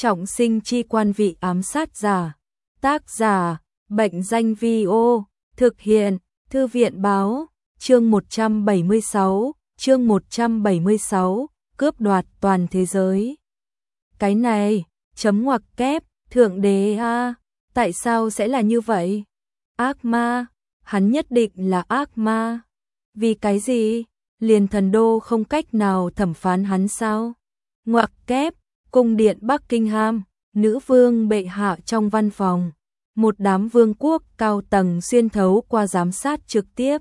Trọng sinh chi quan vị ám sát giả. Tác giả, Bệnh danh Vi-ô, thực hiện, Thư viện báo, chương 176, cướp đoạt toàn thế giới. Cái này, chấm ngoặc kép, Thượng Đế a, tại sao sẽ là như vậy? Ác ma, hắn nhất định là ác ma. Vì cái gì? Liền thần đô không cách nào thẩm phán hắn sao? Ngoặc kép, cung điện Buckingham, nữ vương bệ hạ trong văn phòng. Một đám vương quốc cao tầng xuyên thấu qua giám sát trực tiếp.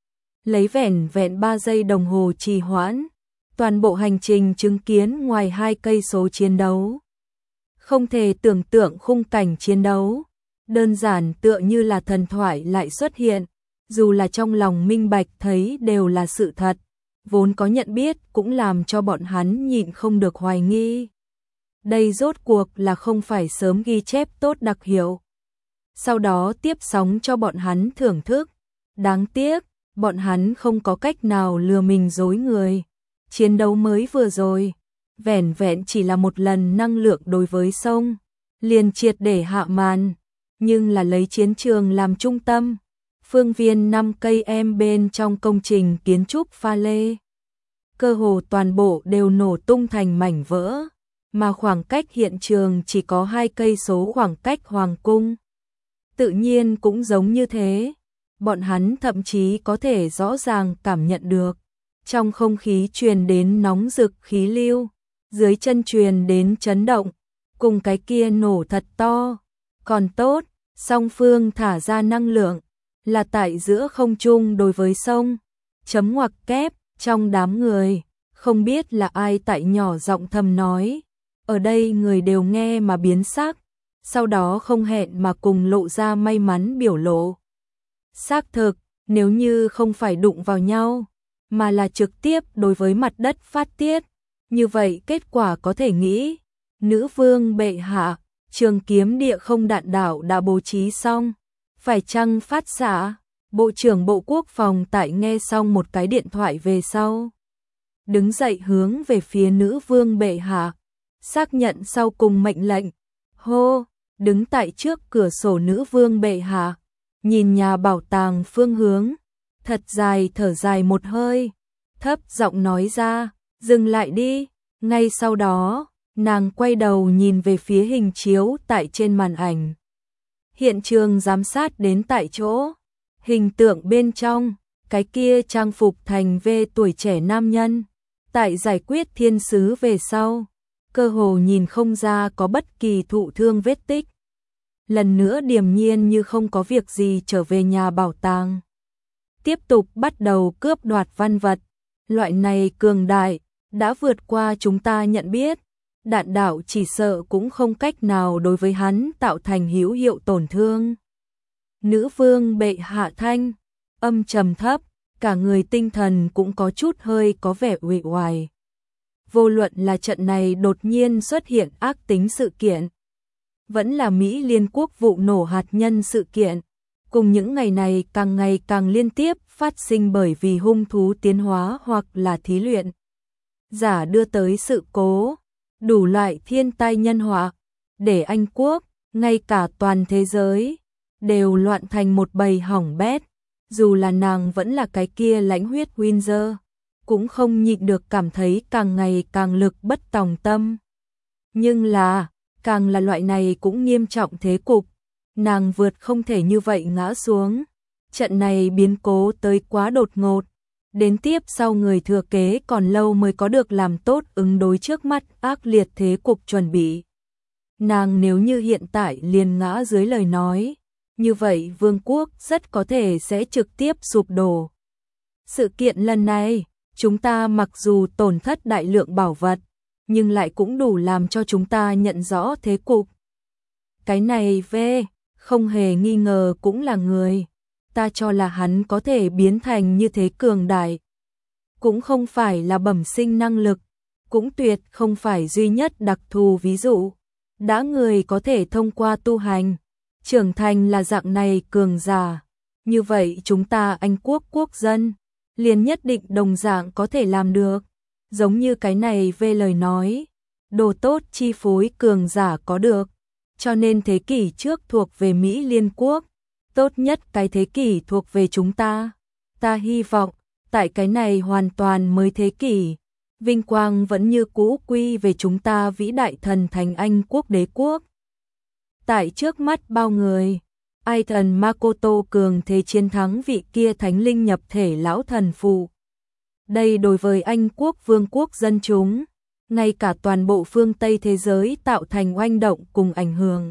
Lấy vẻn vẹn 3 giây đồng hồ trì hoãn. Toàn bộ hành trình chứng kiến ngoài 2 cây số chiến đấu. Không thể tưởng tượng khung cảnh chiến đấu. Đơn giản tựa như là thần thoại lại xuất hiện. Dù là trong lòng minh bạch thấy đều là sự thật. Vốn có nhận biết cũng làm cho bọn hắn nhịn không được hoài nghi. Đây rốt cuộc là không phải sớm ghi chép tốt đặc hiệu. Sau đó tiếp sóng cho bọn hắn thưởng thức. Đáng tiếc, bọn hắn không có cách nào lừa mình dối người. Chiến đấu mới vừa rồi, vẻn vẹn chỉ là một lần năng lượng đối với sông, liền triệt để hạ màn, nhưng là lấy chiến trường làm trung tâm. Phương viên 5 cây em bên trong công trình kiến trúc pha lê. Cơ hồ toàn bộ đều nổ tung thành mảnh vỡ, mà khoảng cách hiện trường chỉ có 2 cây số khoảng cách hoàng cung. Tự nhiên cũng giống như thế, bọn hắn thậm chí có thể rõ ràng cảm nhận được. Trong không khí truyền đến nóng rực khí lưu, dưới chân truyền đến chấn động, cùng cái kia nổ thật to. Còn tốt, song phương thả ra năng lượng, là tại giữa không trung đối với sông. Chấm ngoặc kép, trong đám người, không biết là ai tại nhỏ giọng thầm nói. Ở đây người đều nghe mà biến sắc, sau đó không hẹn mà cùng lộ ra may mắn biểu lộ. Xác thực, nếu như không phải đụng vào nhau, mà là trực tiếp đối với mặt đất phát tiết, như vậy kết quả có thể nghĩ. Nữ vương bệ hạ, trường kiếm địa không đạn đạo đã bố trí xong, phải chăng phát xạ? Bộ trưởng Bộ Quốc phòng tại nghe xong một cái điện thoại về sau, đứng dậy hướng về phía nữ vương bệ hạ, xác nhận sau cùng mệnh lệnh. Hô, đứng tại trước cửa sổ nữ vương bệ hạ, nhìn nhà bảo tàng phương hướng, thật dài thở dài một hơi, thấp giọng nói ra, dừng lại đi. Ngay sau đó, nàng quay đầu nhìn về phía hình chiếu tại trên màn ảnh. Hiện trường giám sát đến tại chỗ, hình tượng bên trong, cái kia trang phục thành về tuổi trẻ nam nhân, tại giải quyết thiên sứ về sau, cơ hồ nhìn không ra có bất kỳ thụ thương vết tích. Lần nữa điềm nhiên như không có việc gì trở về nhà bảo tàng. Tiếp tục bắt đầu cướp đoạt văn vật, loại này cường đại, đã vượt qua chúng ta nhận biết. Đạn đạo chỉ sợ cũng không cách nào đối với hắn tạo thành hữu hiệu tổn thương. Nữ vương bệ hạ thanh, âm trầm thấp, cả người tinh thần cũng có chút hơi có vẻ uể oải. Vô luận là trận này đột nhiên xuất hiện ác tính sự kiện, vẫn là Mỹ Liên Quốc vụ nổ hạt nhân sự kiện, cùng những ngày này càng liên tiếp phát sinh bởi vì hung thú tiến hóa hoặc là thí luyện giả đưa tới sự cố, đủ loại thiên tai nhân họa, để Anh quốc, ngay cả toàn thế giới, đều loạn thành một bầy hỏng bét. Dù là nàng vẫn là cái kia lãnh huyết Windsor, cũng không nhịn được cảm thấy càng ngày càng lực bất tòng tâm. Nhưng là, càng là loại này cũng nghiêm trọng thế cục, nàng vượt không thể như vậy ngã xuống. Trận này biến cố tới quá đột ngột, đến tiếp sau người thừa kế còn lâu mới có được làm tốt ứng đối trước mắt ác liệt thế cục chuẩn bị. Nàng nếu như hiện tại liền ngã dưới lời nói, như vậy vương quốc rất có thể sẽ trực tiếp sụp đổ. Sự kiện lần này, chúng ta mặc dù tổn thất đại lượng bảo vật, nhưng lại cũng đủ làm cho chúng ta nhận rõ thế cục. Cái này không hề nghi ngờ cũng là người. Ta cho là hắn có thể biến thành như thế cường đại. Cũng không phải là bẩm sinh năng lực, cũng tuyệt không phải duy nhất đặc thù ví dụ. Đã người có thể thông qua tu hành, trưởng thành là dạng này cường giả. Như vậy chúng ta Anh quốc quốc dân, liền nhất định đồng dạng có thể làm được. Giống như cái này về lời nói, đồ tốt chi phối cường giả có được, cho nên thế kỷ trước thuộc về Mỹ Liên Quốc, tốt nhất cái thế kỷ thuộc về chúng ta. Ta hy vọng, tại cái này hoàn toàn mới thế kỷ, vinh quang vẫn như cũ quy về chúng ta vĩ đại thần thánh Anh quốc đế quốc. Tại trước mắt bao người, ai thần Makoto cường thế chiến thắng vị kia thánh linh nhập thể lão thần phụ. Đây đối với Anh quốc vương quốc dân chúng, ngay cả toàn bộ phương Tây thế giới tạo thành oanh động cùng ảnh hưởng.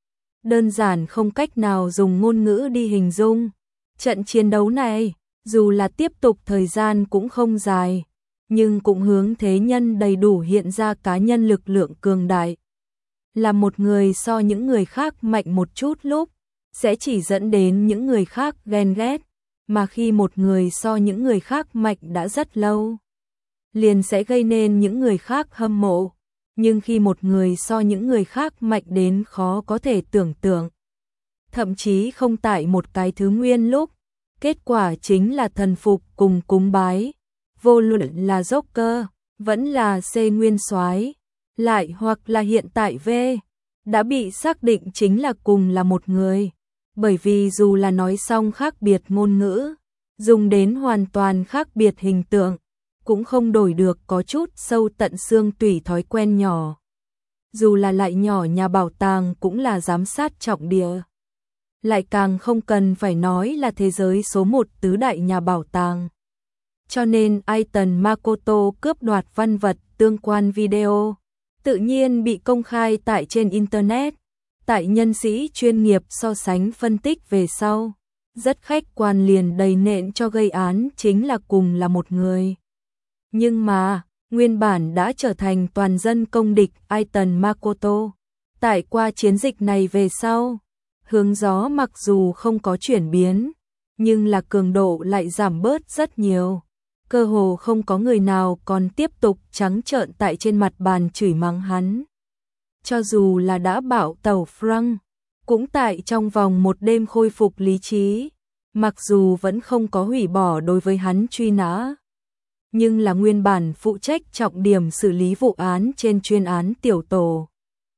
Đơn giản không cách nào dùng ngôn ngữ đi hình dung. Trận chiến đấu này, dù là tiếp tục thời gian cũng không dài, nhưng cũng hướng thế nhân đầy đủ hiện ra cá nhân lực lượng cường đại. Là một người so những người khác mạnh một chút lúc, sẽ chỉ dẫn đến những người khác ghen ghét, mà khi một người so những người khác mạnh đã rất lâu, liền sẽ gây nên những người khác hâm mộ. Nhưng khi một người so những người khác mạnh đến khó có thể tưởng tượng, thậm chí không tại một cái thứ nguyên lúc, kết quả chính là thần phục cùng cúng bái, vô luận là Joker, vẫn là C nguyên soái, lại hoặc là hiện tại V, đã bị xác định chính là cùng là một người, bởi vì dù là nói xong khác biệt ngôn ngữ, dùng đến hoàn toàn khác biệt hình tượng, cũng không đổi được có chút sâu tận xương tủy thói quen nhỏ. Dù là lại nhỏ nhà bảo tàng cũng là giám sát trọng địa. Lại càng không cần phải nói là thế giới số 1 tứ đại nhà bảo tàng. Cho nên Aiton Makoto cướp đoạt văn vật tương quan video, tự nhiên bị công khai tại trên Internet. Tại nhân sĩ chuyên nghiệp so sánh phân tích về sau, rất khách quan liền đầy nện cho gây án chính là cùng là một người. Nhưng mà, nguyên bản đã trở thành toàn dân công địch Aiton Makoto. Tại qua chiến dịch này về sau, hướng gió mặc dù không có chuyển biến, nhưng là cường độ lại giảm bớt rất nhiều. Cơ hồ không có người nào còn tiếp tục trắng trợn tại trên mặt bàn chửi mắng hắn. Cho dù là đã bảo tẩu Frank, cũng tại trong vòng một đêm khôi phục lý trí, mặc dù vẫn không có hủy bỏ đối với hắn truy nã. Nhưng là nguyên bản phụ trách trọng điểm xử lý vụ án trên chuyên án tiểu tổ,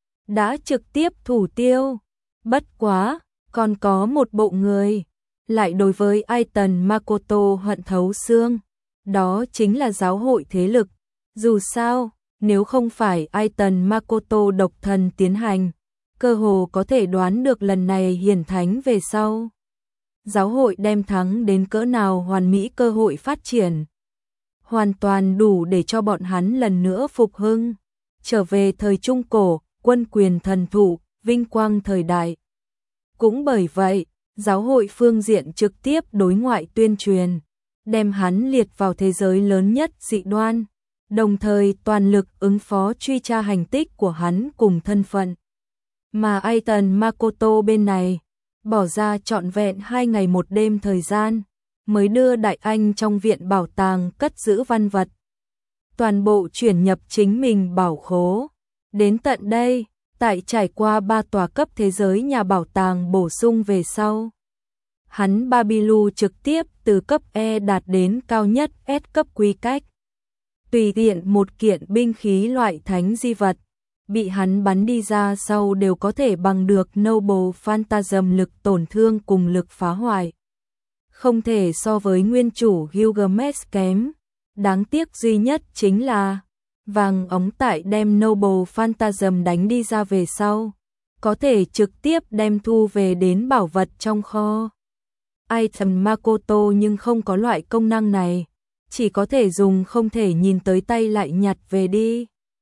đã trực tiếp thủ tiêu. Bất quá, còn có một bộ người, lại đối với Aiton Makoto hận thấu xương, đó chính là giáo hội thế lực. Dù sao, nếu không phải Aiton Makoto độc thân tiến hành, cơ hồ có thể đoán được lần này hiển thánh về sau, giáo hội đem thắng đến cỡ nào hoàn mỹ cơ hội phát triển. Hoàn toàn đủ để cho bọn hắn lần nữa phục hưng, trở về thời Trung Cổ, quân quyền thần thụ, vinh quang thời đại. Cũng bởi vậy, giáo hội phương diện trực tiếp đối ngoại tuyên truyền, đem hắn liệt vào thế giới lớn nhất dị đoan, đồng thời toàn lực ứng phó truy tra hành tích của hắn cùng thân phận. Mà Aiton Makoto bên này, bỏ ra trọn vẹn 2 ngày 1 đêm thời gian, mới đưa Đại Anh trong viện bảo tàng cất giữ văn vật. Toàn bộ chuyển nhập chính mình bảo khố. Đến tận đây, tại trải qua 3 tòa cấp thế giới nhà bảo tàng bổ sung về sau, hắn Babilu trực tiếp từ cấp E đạt đến cao nhất S cấp quy cách. Tùy tiện một kiện binh khí loại thánh di vật, bị hắn bắn đi ra sau đều có thể bằng được Noble Phantasm lực tổn thương cùng lực phá hoại. Không thể so với nguyên chủ Gilgamesh kém. Đáng tiếc duy nhất chính là vàng ống tại đem Noble Phantasm đánh đi ra về sau, có thể trực tiếp đem thu về đến bảo vật trong kho. Aiton Makoto nhưng không có loại công năng này, chỉ có thể dùng không thể nhìn tới tay lại nhặt về đi.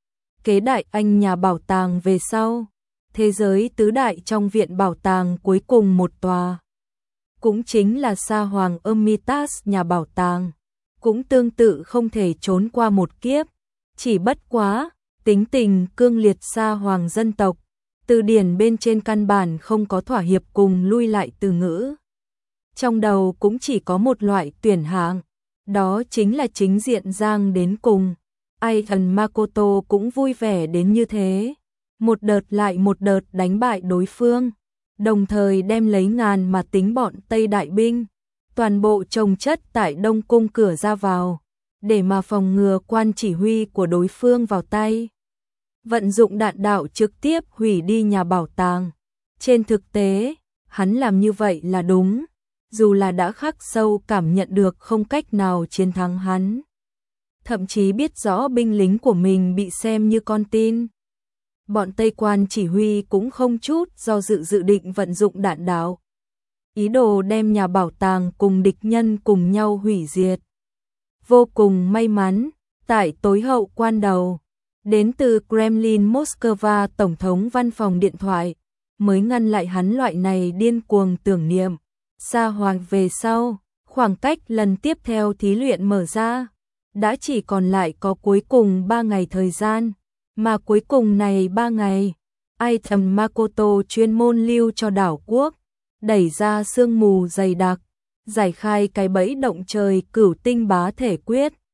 Kế Đại Anh nhà bảo tàng về sau, thế giới tứ đại trong viện bảo tàng cuối cùng một tòa, cũng chính là Sa Hoàng Hermitage nhà bảo tàng, cũng tương tự không thể trốn qua một kiếp. Chỉ bất quá, tính tình cương liệt Sa Hoàng dân tộc, từ điển bên trên căn bản không có thỏa hiệp cùng lui lại từ ngữ. Trong đầu cũng chỉ có một loại tuyển hạng, đó chính là chính diện giang đến cùng. Aiton Makoto cũng vui vẻ đến như thế, một đợt lại một đợt đánh bại đối phương, đồng thời đem lấy ngàn mà tính bọn Tây Đại binh, toàn bộ chồng chất tại Đông Cung cửa ra vào, để mà phòng ngừa quan chỉ huy của đối phương vào tay. vận dụng đạn đạo trực tiếp hủy đi nhà bảo tàng. Trên thực tế, hắn làm như vậy là đúng, dù là đã khắc sâu cảm nhận được không cách nào chiến thắng hắn. Thậm chí biết rõ binh lính của mình bị xem như con tin. Bọn Tây Quan chỉ huy cũng không chút do dự định vận dụng đạn đạo. Ý đồ đem nhà bảo tàng cùng địch nhân cùng nhau hủy diệt. Vô cùng may mắn, tại tối hậu quan đầu, đến từ Kremlin Moscow Tổng thống văn phòng điện thoại, mới ngăn lại hắn loại này điên cuồng tưởng niệm. Sa hoàng về sau, khoảng cách lần tiếp theo thí luyện mở ra, đã chỉ còn lại có cuối cùng 3 ngày thời gian, mà cuối cùng này 3 ngày, Item Makoto chuyên môn lưu cho đảo quốc, đẩy ra sương mù dày đặc, giải khai cái bẫy động trời cửu tinh bá thể quyết.